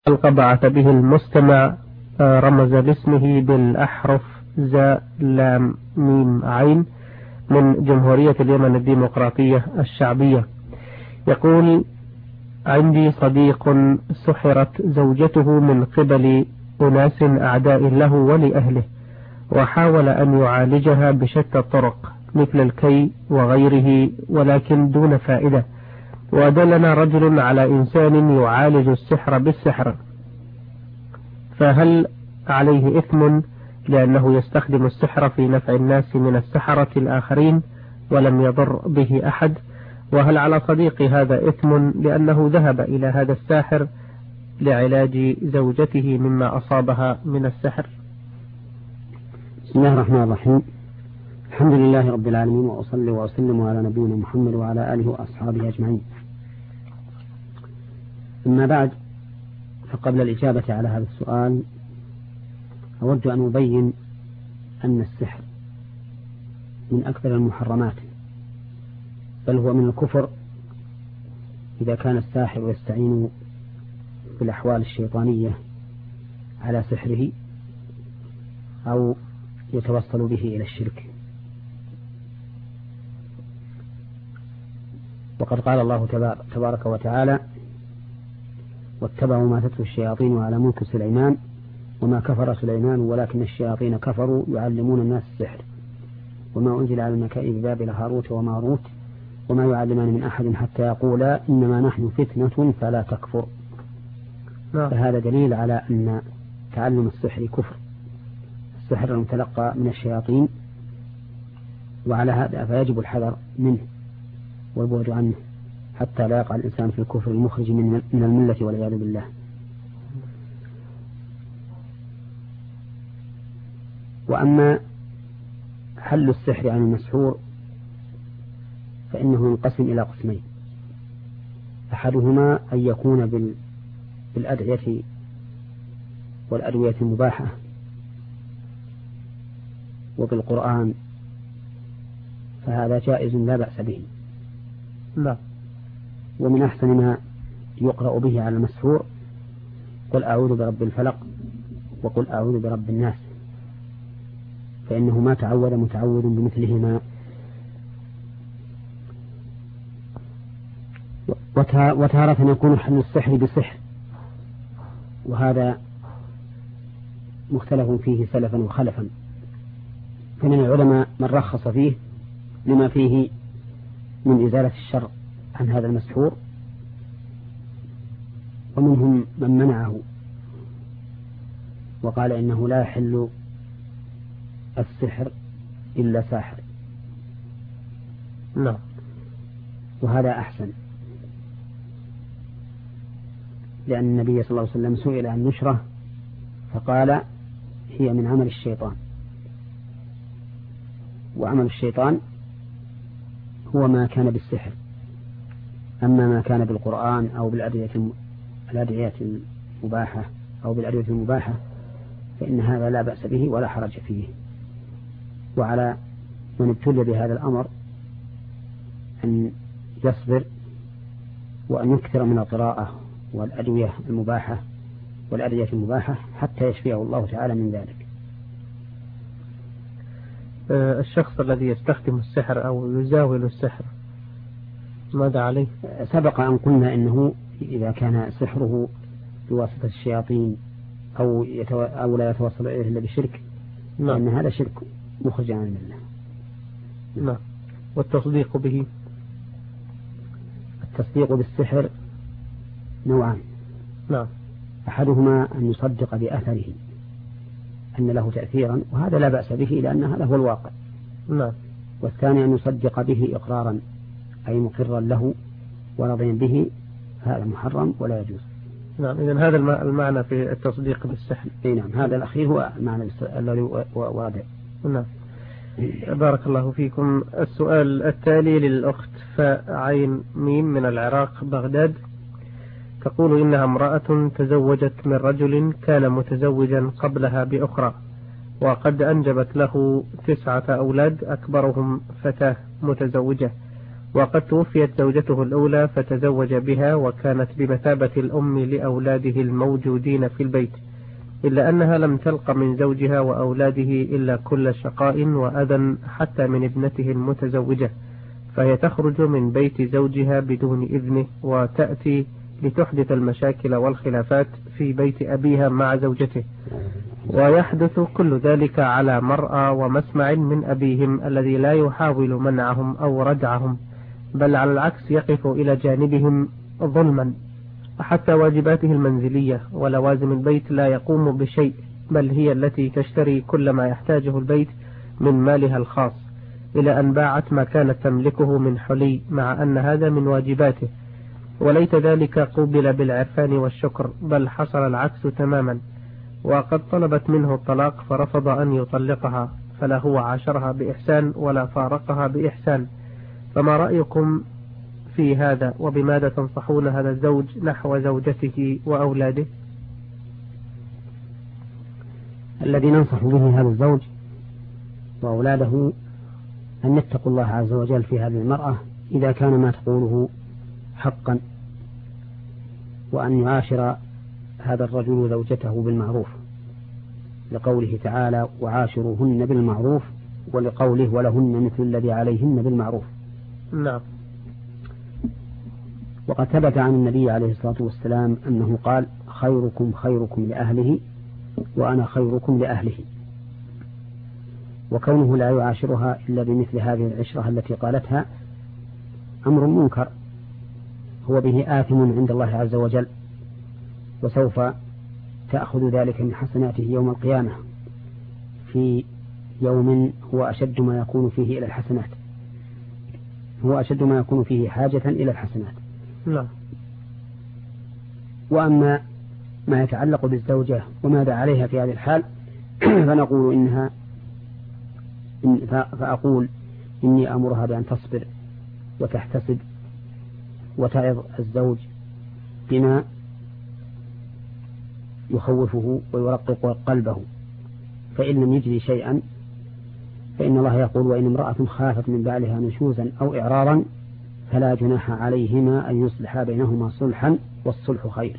حلقة بعث به المستمع رمز باسمه بالأحرف زاء لام ميم عين من جمهورية اليمن الديمقراطية الشعبية. يقول: عندي صديق سحرت زوجته من قبل أناس أعداء له ولأهله، وحاول أن يعالجها بشتى الطرق مثل الكي وغيره ولكن دون فائدة، ودلنا رجل على إنسان يعالج السحر بالسحر، فهل عليه إثم لأنه يستخدم السحر في نفع الناس من السحرة الآخرين ولم يضر به أحد؟ وهل على صديقي هذا إثم لأنه ذهب إلى هذا الساحر لعلاج زوجته مما أصابها من السحر؟ بسم الله الرحمن الرحيم. الحمد لله رب العالمين، وأصلي وأسلم على نبينا محمد وعلى آله وأصحابه أجمعين. أما بعد، فقبل الإجابة على هذا السؤال أود أن أبين أن السحر من أكثر المحرمات، بل هو من الكفر إذا كان الساحر يستعين بالأحوال الشيطانية على سحره أو يتوصل به إلى الشرك. وقد قال الله تبارك وتعالى: واتبعوا ما تتلو الشياطين على ملك سليمان وما كفر سليمان ولكن الشياطين كفروا يعلمون الناس السحر وما أنزل على الملكين ببابل هاروت وماروت وما يعلمان من أحد حتى يقولا إنما نحن فتنة فلا تكفر. فهذا دليل على أن تعلم السحر كفر، السحر المتلقى من الشياطين، وعلى هذا فيجب الحذر منه والبعد عنه حتى لا يقع الإنسان في الكفر المخرج من الملة والعياذ بالله. وأما حل السحر عن المسحور فإنه ينقسم إلى قسمين: أحدهما أن يكون بالأدعية والأدوية المباحة وبالقرآن، فهذا جائز لا بأس به. لا. ومن أحسن ما يقرأ به على المسحور: قل أعوذ برب الفلق وقل أعوذ برب الناس، فإنه ما تعود متعود بمثلهما. وتارة يكون حل السحر بسحر، وهذا مختلف فيه سلفا وخلفا، فمن العلماء من رخص فيه لما فيه من إزالة الشر عن هذا المسحور، ومنهم من منعه وقال إنه لا يحل السحر إلا ساحر. لا. وهذا أحسن، لأن النبي صلى الله عليه وسلم سئل عن نشرة فقال: هي من عمل الشيطان، وعمل الشيطان هو ما كان بالسحر، أما ما كان بالقرآن أو بالأدعية المباحة أو بالأدوية المباحة فإن هذا لا بأس به ولا حرج فيه. وعلى من ابتلي بهذا الأمر أن يصبر وأن يكثر من القراءة والأدوية المباحة والأدعية المباحة حتى يشفيه الله تعالى من ذلك. الشخص الذي يستخدم السحر أو يزاول السحر ماذا عليه؟ سبق أن قلنا إنه إذا كان سحره بواسطة الشياطين أو لا يتوصل إليه إلا بشرك، فإن هذا شرك مخرج عن الملة. نعم. والتصديق به؟ التصديق بالسحر نوعان. نعم. أحدهما أن يصدق بأثره أن له تأثيرا، وهذا لا بأس به لأن هذا هو الواقع. نعم. والثاني أن يصدق به إقرارا أي مقرا له ورضيا به، هذا محرم ولا يجوز. نعم. إذن هذا المعنى في التصديق بالسحر. نعم، هذا الأخير هو المعنى الذي واضح. نعم. بارك الله فيكم. السؤال التالي للأخت فعين ميم من العراق بغداد، تقول إنها امرأة تزوجت من رجل كان متزوجا قبلها بأخرى، وقد أنجبت له 9 أولاد أكبرهم فتاة متزوجة، وقد توفيت زوجته الأولى فتزوج بها وكانت بمثابة الأم لأولاده الموجودين في البيت، إلا أنها لم تلق من زوجها وأولاده إلا كل شقاء وأذى حتى من ابنته المتزوجة، فهي تخرج من بيت زوجها بدون إذنه وتأتي لتحدث المشاكل والخلافات في بيت أبيها مع زوجته، ويحدث كل ذلك على مرأى ومسمع من أبيهم الذي لا يحاول منعهم أو ردعهم، بل على العكس يقف إلى جانبهم ظلما، حتى واجباته المنزلية ولوازم البيت لا يقوم بشيء، بل هي التي تشتري كل ما يحتاجه البيت من مالها الخاص، إلى أن باعت ما كانت تملكه من حلي، مع أن هذا من واجباته، وليت ذلك قوبل بالعرفان والشكر، بل حصل العكس تماما، وقد طلبت منه الطلاق فرفض أن يطلقها، فلا هو عاشرها بإحسان ولا فارقها بإحسان. فما رأيكم في هذا، وبماذا تنصحون هذا الزوج نحو زوجته وأولاده؟ الذي ننصح به هذا الزوج وأولاده أن يتقوا الله عز وجل في هذه المرأة إذا كان ما تقوله حقا، وأن يعاشر هذا الرجل زوجته بالمعروف، لقوله تعالى وعاشروهن بالمعروف، ولقوله ولهن مثل الذي عليهن بالمعروف. نعم. وقد ثبت عن النبي عليه الصلاة والسلام أنه قال خيركم خيركم لأهله وأنا خيركم لأهله، وكونه لا يعاشرها إلا بمثل هذه العشرة التي قالتها أمر منكر، هو به آثم عند الله عز وجل، وسوف تأخذ ذلك من حسناته يوم القيامة في يوم هو أشد ما يكون فيه إلى الحسنات، هو أشد ما يكون فيه حاجة إلى الحسنات. لا. وأما ما يتعلق بالزوجة وماذا عليها في هذه الحال فنقول فأقول إني أمرها بأن تصبر وتحتسب وتعظ الزوج بما يخوفه ويرقق قلبه، فإن لم يجري شيئا فإن الله يقول وإن امرأة خافت من بعلها نشوزا أو إعراضا فلا جناح عليهما أن يصلحا بينهما صلحا والصلح خير.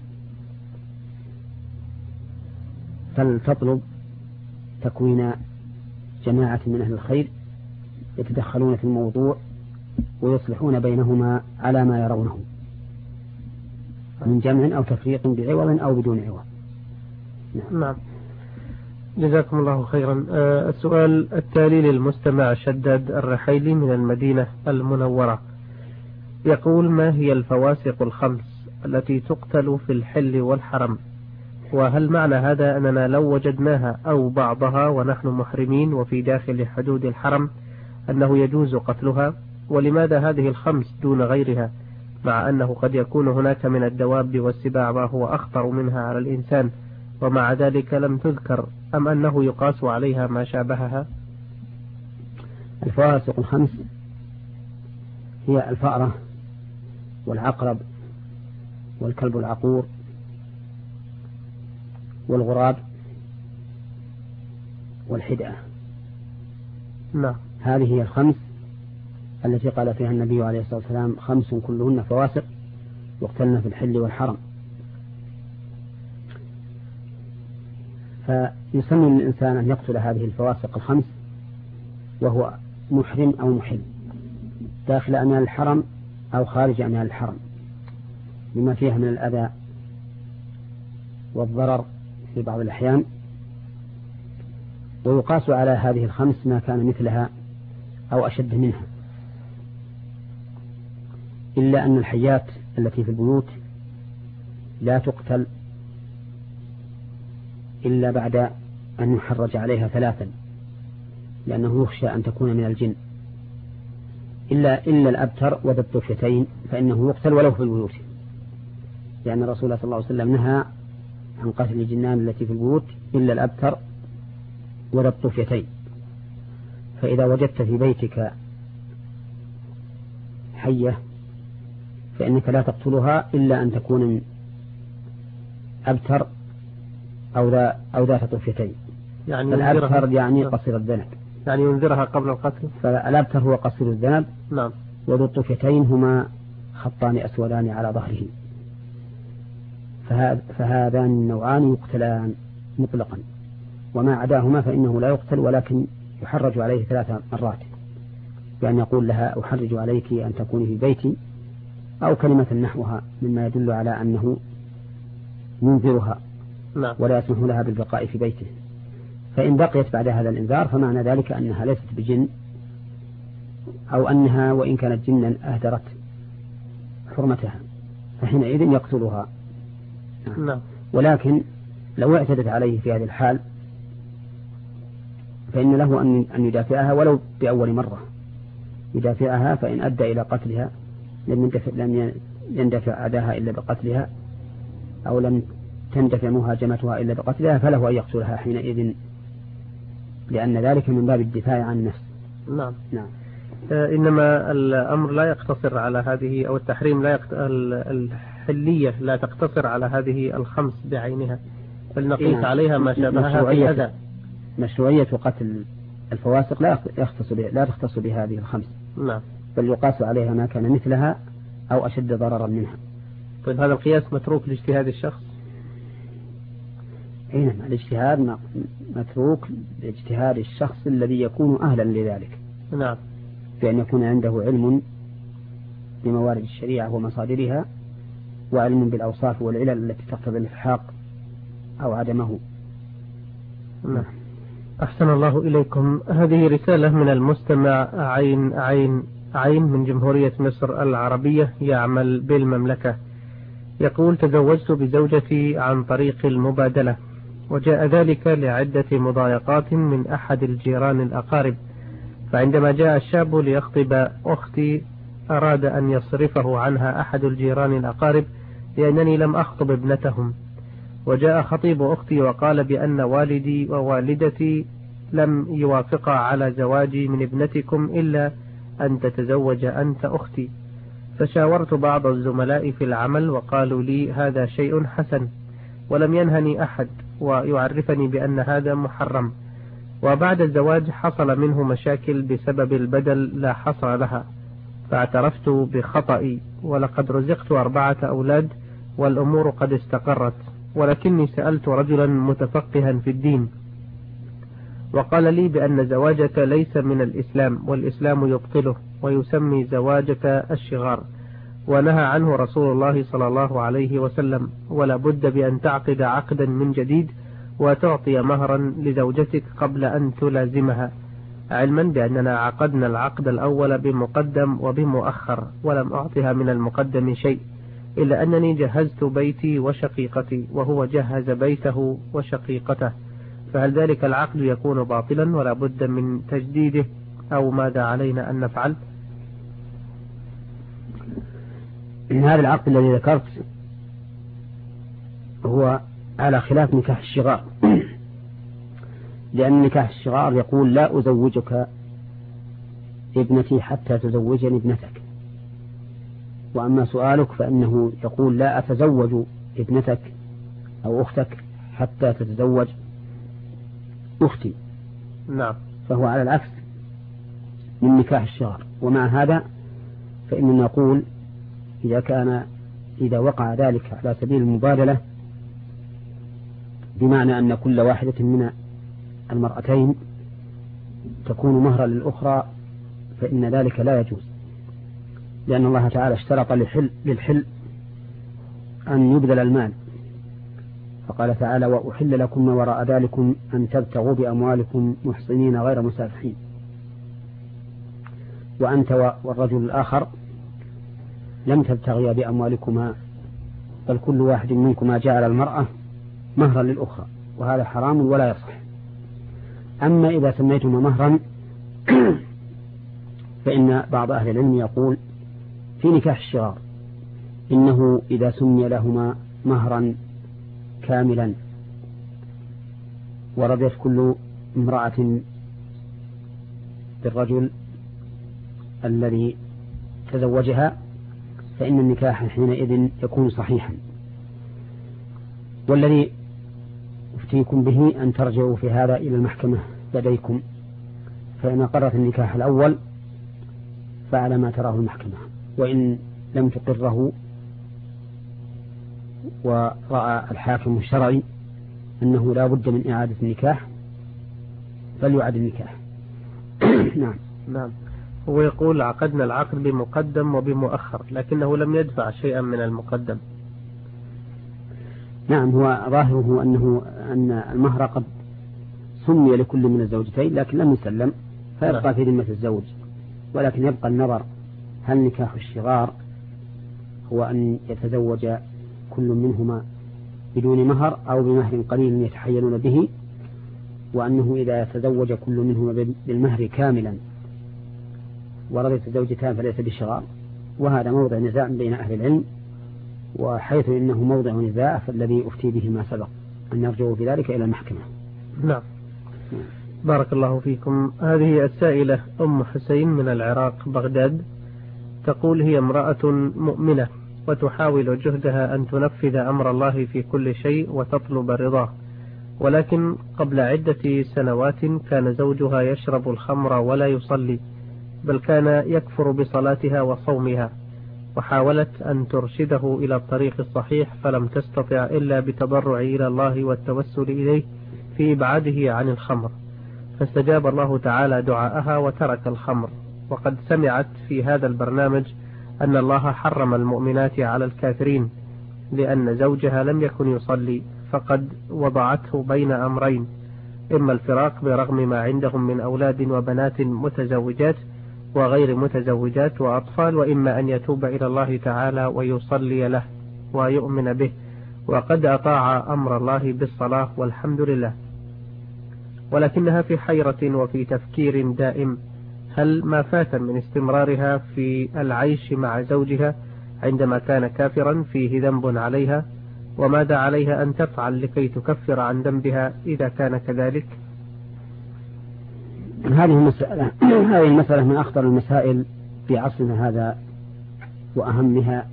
فلتطلب تكوين جماعة من أهل الخير يتدخلون في الموضوع ويصلحون بينهما على ما يرونه من جمع أو تفريق بعوض أو بدون عوض. نعم. جزاكم الله خيرا. السؤال التالي للمستمع شداد الرحيلي من المدينة المنورة، يقول ما هي الفواسق الخمس التي تقتل في الحل والحرم؟ وهل معنى هذا أننا لو وجدناها أو بعضها ونحن محرمين وفي داخل حدود الحرم أنه يجوز قتلها؟ ولماذا هذه الخمس دون غيرها، مع أنه قد يكون هناك من الدواب والسباع ما هو أخطر منها على الإنسان ومع ذلك لم تذكر، أم أنه يقاس عليها ما شابهها؟ الفواسق الخمس هي الفأرة والعقرب والكلب العقور والغراب والحدأة. نعم. هذه هي الخمس التي قال فيها النبي عليه الصلاة والسلام خمس كلهن فواسق يقتلن في الحل والحرم. فيسمى الإنسان أن يقتل هذه الفواسق الخمس وهو محرم أو محل داخل أميال الحرم أو خارج أميال الحرم، بما فيها من الأذى والضرر في بعض الأحيان. ويقاس على هذه الخمس ما كان مثلها أو أشد منها، إلا أن الحيات التي في البيوت لا تقتل إلا بعد أن يحرج عليها ثلاثا، لأنه يخشى أن تكون من الجن، إلا الأبتر وذا الطفيتين فإنه يقتل ولو في البيوت، لأن الرسول صلى الله عليه وسلم نهى عن قتل الجنان التي في البيوت إلا الأبتر وذا الطفيتين. فإذا وجدت في بيتك حية فإنك لا تقتلها إلا أن تكون من أبتر أو ذات طفيتين. يعني الأبتر يعني قصير الذنب، يعني ينذرها قبل القتل. فالأبتر هو قصير الذنب. نعم. وذو الطفيتين هما خطان أسودان على ظهره، فهذان النوعان يقتلان مطلقا، وما عداهما فإنه لا يقتل ولكن يحرج عليه 3 مرات، بأن يقول لها أحرج عليك أن تكوني في بيتي، أو كلمة نحوها مما يدل على أنه ينذرها ولا يسمح لها بالبقاء في بيته. فإن بقيت بعد هذا الإنذار فمعنى ذلك أنها ليست بجن، أو أنها وإن كانت جنا أهدرت حرمتها، فحينئذ يقتلها. ولكن لو اعتدت عليه في هذه الحال فإن له أن يدافعها ولو بأول مرة، يدافعها، فإن أدى إلى قتلها لم يندفع أداها إلا بقتلها، أو لم تندفع مهاجمتها إلا بقتلها، فله أن يقتلها حينئذ، لأن ذلك من باب الدفاع عن النفس. نعم. إنما الأمر لا يقتصر على هذه، أو التحريم الحلية لا تقتصر على هذه ال5 بعينها، بل نقيس عليها ما شابهها في الأذى. مشروعية قتل الفواسق لا تختص بهذه ال5، بل يقاس عليها ما كان مثلها أو أشد ضررا منها. طيب هذا القياس متروك لاجتهاد الشخص؟ نعم، الاجتهاد متروك لاجتهاد الشخص الذي يكون أهلا لذلك. نعم، بأن يكون عنده علم بموارد الشريعة ومصادرها، وعلم بالأوصاف والعلل التي تقتضي الإلحاق أو عدمه. نعم. أحسن الله إليكم. هذه رسالة من المستمع عين من جمهورية مصر العربية، يعمل بالمملكة. يقول: تزوجت بزوجتي عن طريق المبادلة، وجاء ذلك لعدة مضايقات من أحد الجيران الأقارب، فعندما جاء الشاب ليخطب أختي أراد أن يصرفه عنها أحد الجيران الأقارب لأنني لم أخطب ابنتهم، وجاء خطيب أختي وقال بأن والدي ووالدتي لم يوافقا على زواجي من ابنتكم إلا أن تتزوج أنت أختي. فشاورت بعض الزملاء في العمل وقالوا لي هذا شيء حسن، ولم ينهني أحد ويعرفني بأن هذا محرم. وبعد الزواج حصل منه مشاكل بسبب البدل لا حصر لها، فاعترفت بخطئي، ولقد رزقت 4 أولاد والأمور قد استقرت، ولكني سألت رجلا متفقها في الدين وقال لي بأن زواجك ليس من الإسلام، والإسلام يبطله ويسمي زواجك الشغار، ونهى عنه رسول الله صلى الله عليه وسلم، ولا بد بأن تعقد عقدا من جديد وتعطي مهرا لزوجتك قبل أن تلازمها، علما بأننا عقدنا العقد الأول بمقدم وبمؤخر، ولم أعطها من المقدم شيء، إلا أنني جهزت بيتي وشقيقتي وهو جهز بيته وشقيقته، فهل ذلك العقد يكون باطلا ولا بد من تجديده، أو ماذا علينا أن نفعل؟ إن هذا العقد الذي ذكرت هو على خلاف نكاح الشغار، لأن نكاح الشغار يقول لا أزوجك ابنتي حتى تزوجني ابنتك، وأما سؤالك فإنه يقول لا أتزوج ابنتك أو أختك حتى تتزوج أختي. نعم. فهو على العكس من نكاح الشغار. ومع هذا فإننا نقول إذا وقع ذلك على سبيل المبادلة، بمعنى أن كل واحدة من المرأتين تكون مهرا للأخرى، فإن ذلك لا يجوز، لأن الله تعالى اشترط للحل أن يبذل المال، فقال تعالى: وأحل لكم ما وراء ذلكم أن تبتغوا بأموالكم محصنين غير مسافحين. وأنت والرجل الآخر لم تبتغيا بأموالكما، بل كل واحد منكما جعل المرأة مهرا للأخرى، وهذا حرام ولا يصح. أما إذا سميتما مهرا فإن بعض أهل العلم يقول في نكاح الشغار إنه إذا سمي لهما مهرا كاملا ورضيت كل امرأة بالرجل الذي تزوجها فإن النكاح حينئذ يكون صحيحا. والذي أفتيكم به أن ترجعوا في هذا إلى المحكمة لديكم، فإن أقرت النكاح الأول فعلى ما تراه المحكمة، وإن لم تقره ورأى الحاكم الشرعي أنه لا بد من إعادة النكاح فليعد النكاح. نعم. هو يقول عقدنا العقد بمقدم وبمؤخر لكنه لم يدفع شيئا من المقدم. نعم، هو ظاهره أن المهر قد سمي لكل من الزوجتين لكن لم يسلم فيبقى في ذمة الزوج، ولكن يبقى النظر هل نكاح الشغار هو أن يتزوج كل منهما بدون مهر أو بمهر قليل يتحيلون به، وأنه إذا تزوج كل منهما بالمهر كاملا ورضيت الزوجتان فليس بالشغار. وهذا موضع نزاع بين أهل العلم، وحيث إنه موضع نزاع فالذي أفتي به ما سبق أن يرجعوا بذلك إلى المحكمة. نعم. بارك الله فيكم. هذه السائلة أم حسين من العراق بغداد، تقول هي امرأة مؤمنة وتحاول جهدها أن تنفذ أمر الله في كل شيء وتطلب رضاه، ولكن قبل عدة سنوات كان زوجها يشرب الخمر ولا يصلي، بل كان يكفر بصلاتها وصومها، وحاولت أن ترشده إلى الطريق الصحيح فلم تستطع إلا بتضرع إلى الله والتوسل إليه في إبعاده عن الخمر، فاستجاب الله تعالى دعاءها وترك الخمر. وقد سمعت في هذا البرنامج أن الله حرم المؤمنات على الكافرين لأن زوجها لم يكن يصلي، فقد وضعته بين أمرين: إما الفراق برغم ما عندهم من أولاد وبنات متزوجات وغير متزوجات وأطفال، وإما أن يتوب إلى الله تعالى ويصلي له ويؤمن به، وقد أطاع أمر الله بالصلاة والحمد لله، ولكنها في حيرة وفي تفكير دائم: هل ما فات من استمرارها في العيش مع زوجها عندما كان كافرا فيه ذنب عليها؟ وماذا عليها أن تفعل لكي تكفر عن ذنبها إذا كان كذلك؟ هذه المسألة من أخطر المسائل في عصرنا هذا وأهمها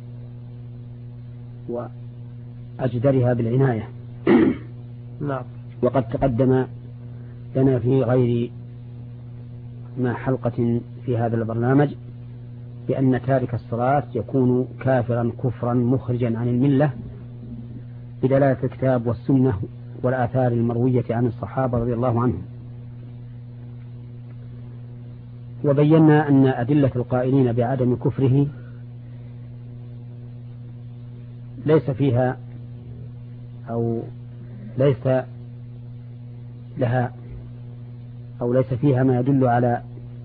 وأجدرها بالعناية. نعم. وقد تقدم لنا في غير ما حلقة في هذا البرنامج بأن تارك الصلاة يكون كافرا كفرا مخرجا عن الملة بدلالة الكتاب والسنة والآثار المروية عن الصحابة رضي الله عنهم. وبينا أن أدلة القائلين بعدم كفره ليس فيها أو ليس لها أو ليس فيها ما يدل على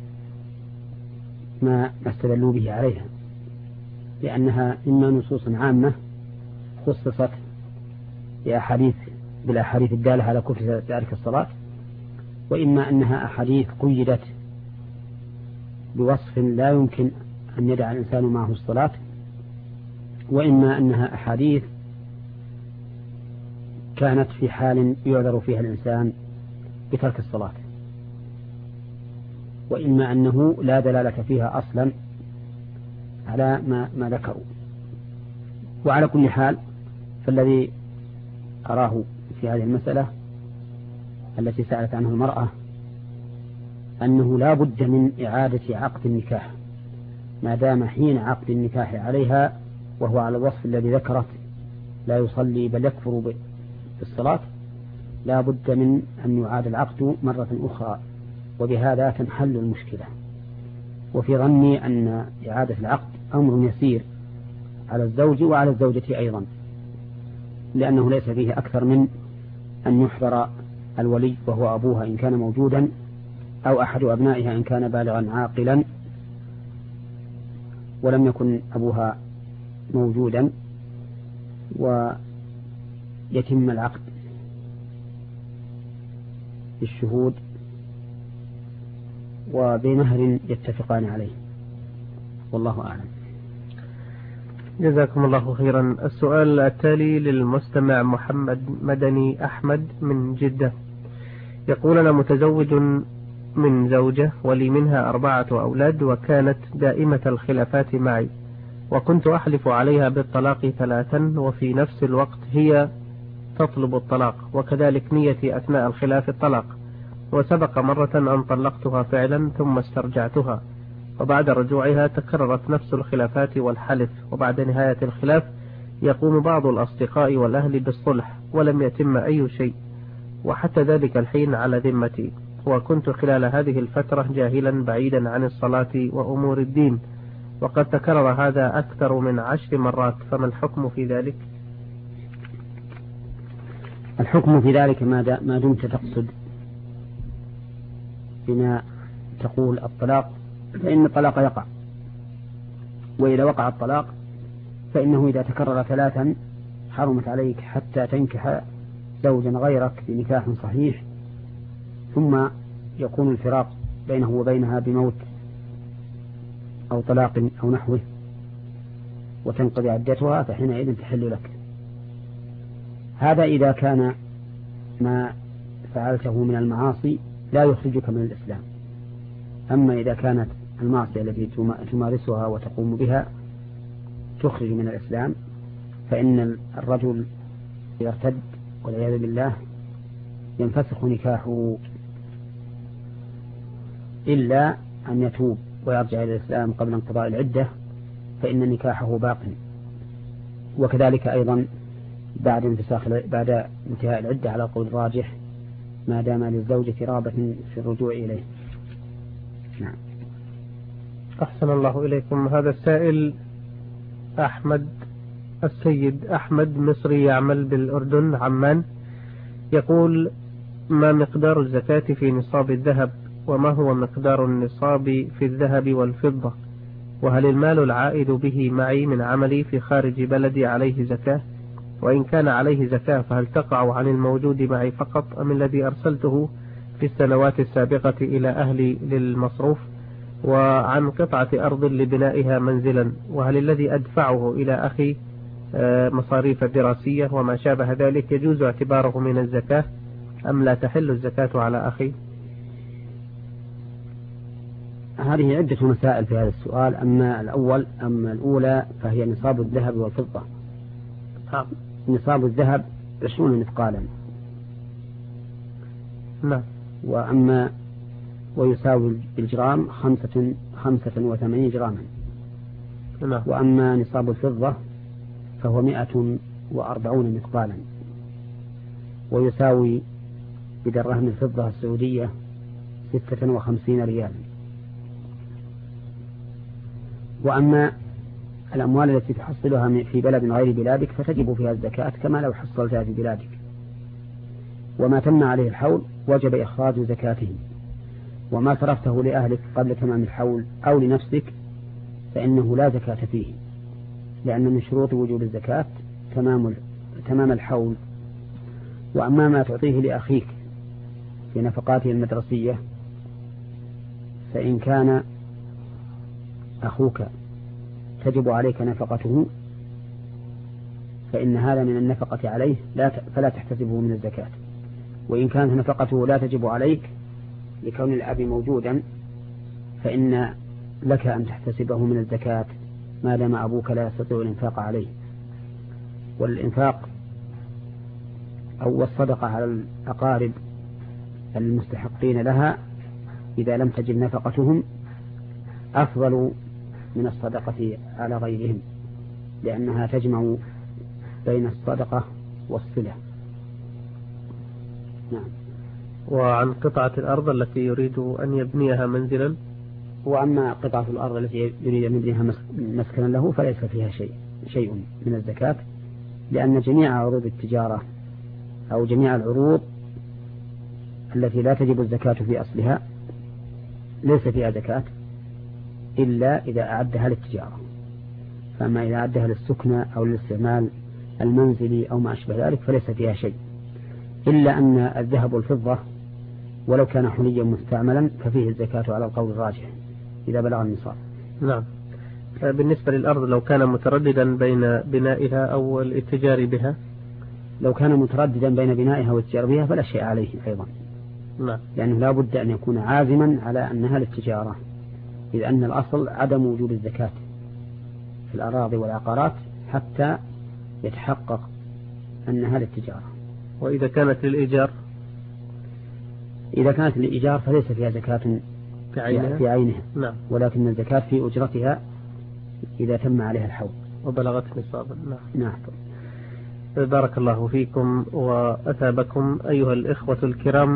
ما استدلوا به عليها، لأنها إما نصوص عامة خصصت بالأحاديث الدالة على كفر تارك الصلاة، وإما أنها أحاديث قيدت بوصف لا يمكن أن يدع الإنسان معه الصلاة، وإما أنها أحاديث كانت في حال يعذر فيها الإنسان بترك الصلاة، وإما أنه لا دلالة فيها أصلا على ما ذكروا. وعلى كل حال فالذي أراه في هذه المسألة التي سألت عنه المرأة أنه لا بد من إعادة عقد النكاح ما دام حين عقد النكاح عليها وهو على الوصف الذي ذكرت، لا يصلي بل يكفر بالصلاة، لا بد من أن يعاد العقد مرة أخرى، وبهذا تنحل المشكلة. وفي ظني أن إعادة العقد أمر يسير على الزوج وعلى الزوجة أيضا، لأنه ليس فيه أكثر من أن يحضر الولي وهو أبوها إن كان موجودا أو أحد أبنائها إن كان بالغا عاقلا، ولم يكن أبوها موجودا، ويتم العقد بالشهود وبمهر يتفقان عليه، والله أعلم. جزاكم الله خيرا. السؤال التالي للمستمع محمد مدني أحمد من جدة، يقول: أنا متزوج من زوجة ولي منها 4 أولاد، وكانت دائمة الخلافات معي، وكنت أحلف عليها بالطلاق 3، وفي نفس الوقت هي تطلب الطلاق، وكذلك نيتي أثناء الخلاف الطلاق، وسبق مرة أن طلقتها فعلا ثم استرجعتها، وبعد رجوعها تكررت نفس الخلافات والحلف، وبعد نهاية الخلاف يقوم بعض الأصدقاء والأهل بالصلح ولم يتم أي شيء، وحتى ذلك الحين على ذمتي، وكنت خلال هذه الفترة جاهلا بعيدا عن الصلاة وأمور الدين، وقد تكرر هذا أكثر من 10 مرات، فما الحكم في ذلك؟ الحكم في ذلك ما دمت تقصد بما تقول الطلاق، فإن الطلاق يقع، وإذا وقع الطلاق فإنه إذا تكرر 3 حرمت عليك حتى تنكح زوجا غيرك بنكاح صحيح، ثم يكون الفراق بينه وبينها بموت أو طلاق أو نحوه وتنقضي عدتها، فحينئذ تحل لك. هذا إذا كان ما فعلته من المعاصي لا يخرجك من الإسلام. أما إذا كانت المعصية التي تمارسها وتقوم بها تخرج من الإسلام، فإن الرجل إذا ارتد والعياذ بالله ينفسخ نكاحه إلا أن يتوب ويرجع إلى الإسلام قبل انقضاء العدة، فإن نكاحه باق. وكذلك أيضا بعد انتهاء العدة على قول الراجح، ما دام للزوجة رغبة في الرجوع إليه. نعم. أحسن الله إليكم. هذا السائل السيد أحمد مصري يعمل بالأردن عمان، يقول: ما مقدار الزكاة في نصاب الذهب؟ وما هو مقدار النصاب في الذهب والفضة؟ وهل المال العائد به معي من عملي في خارج بلدي عليه زكاة؟ وإن كان عليه زكاة فهل تقع عن الموجود معي فقط أم الذي أرسلته في السنوات السابقة إلى أهلي للمصروف؟ وعن قطعة أرض لبنائها منزلا، وهل الذي أدفعه إلى أخي مصاريف دراسية وما شابه ذلك يجوز اعتباره من الزكاة أم لا تحل الزكاة على أخي؟ هذه عدة مسائل في هذا السؤال. أما الأولى فهي نصاب الذهب والفضة. نصاب الذهب 20 مثقالا. نعم. ويساوي بالجرام 85 جراما. نعم. وأما نصاب الفضة فهو 140 مثقالا، ويساوي بدرهم الفضة السعودية 56 ريالا. وأما الأموال التي تحصلها في بلد غير بلادك فتجب فيها الزكاة كما لو حصلتها في بلادك، وما تم عليه الحول وجب إخراج زكاته. وما صرفته لأهلك قبل تمام الحول أو لنفسك فإنه لا زكاة فيه، لأن من شروط وجوب الزكاة تمام الحول. وأما ما تعطيه لأخيك في نفقاته المدرسية، فإن كان أخوك تجب عليك نفقته فإن هذا من النفقة عليه فلا تحتسبه من الزكاة. وإن كانت نفقته لا تجب عليك لكون الأب موجودا فإن لك أن تحتسبه من الزكاة ما دام أبوك لا يستطيع الإنفاق عليه. والإنفاق أو الصدقة على الأقارب المستحقين لها إذا لم تجد نفقتهم أفضل من الصدقة على غيرهم، لأنها تجمع بين الصدقة والصلة. نعم. وعن قطعة الأرض التي يريد أن يبنيها منزلا؟ وأما قطعة الأرض التي يريد أن يبنيها مسكنا له فليس فيها شيء من الزكاة، لأن جميع عروض التجارة أو جميع العروض التي لا تجب الزكاة في أصلها ليس فيها زكاة إلا إذا أعدها للتجارة. فأما إذا أعدها للسكنة أو للاستعمال المنزلي أو ما أشبه ذلك فليس فيها شيء، إلا أن الذهب والفضة ولو كان حليا مستعملا ففيه الزكاة على القول الراجح إذا بلغ النصاب. نعم. بالنسبة للأرض لو كان مترددا بين بنائها أو الاتجار بها؟ لو كان مترددا بين بنائها والاتجار بها فلا شيء عليه أيضا. نعم. لأنه لا بد أن يكون عازما على أنها للتجارة، إذ أن الأصل عدم وجوب الزكاة في الأراضي والعقارات حتى يتحقق أنها للتجارة. وإذا كانت للإيجار؟ إذا كانت للإيجار فليس فيها زكاة في عينها. نعم. ولكن الزكاة في أجرتها إذا تم عليها الحول وبلغت نصابا. نعم. بارك الله فيكم وأثابكم أيها الإخوة الكرام.